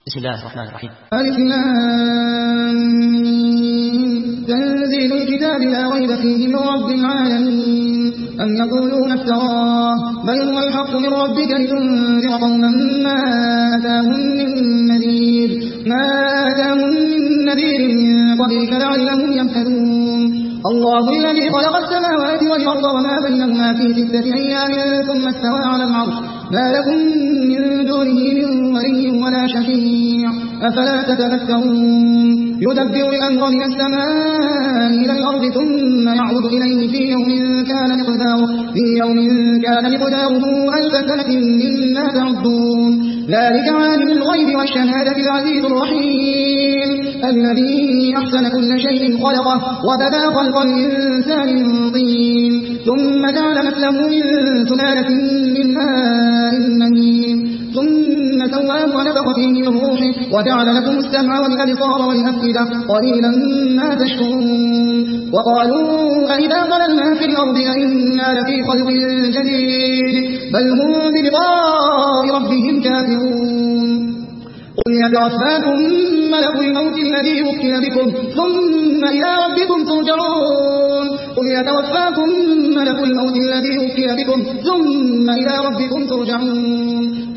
بسم الله الرحمن الرحيم. ألف لام ميم. تنزيل الكتاب لا ريب فيه من رب العالمين. أم يقولون افتراه بل هو الحق من ربك لتنذر قوما ما آتاهم من نذير من قبلك لعلهم يهتدون. الله الذي خلق السماوات والأرض وما بينهما في 6 أيام ثم استوى على العرش ما لكم من دونه من ولي ولا شفيع أفلا تتذكرون. يدبر الأمر من السماء إلى الأرض ثم يعرض إليه في يوم كان مقداره 1000 سنة مما تعدون. ذلك عالم الغيب والشهادة العزيز الرحيم الذي أحسن كل شيء خلقه وبدأ خلق الإنسان من طين ثم جعل مثله من سلالة من ماء مهين ثم سواه ونفخ فيه من روحه وجعل لكم السمع والأبصار والأفئدة قليلا ما تشكرون. وقالوا أئذا ضللنا في الأرض أئنا لفي خلق جديد بل هم بلقاء ربهم كافرون. قل يتوفاكم ملك الموت الذي وكل بكم ثم إلى ربكم ترجعون. قل يتوفاكم ملك الموت الذي وكل بكم ثم إلى ربكم ترجعون.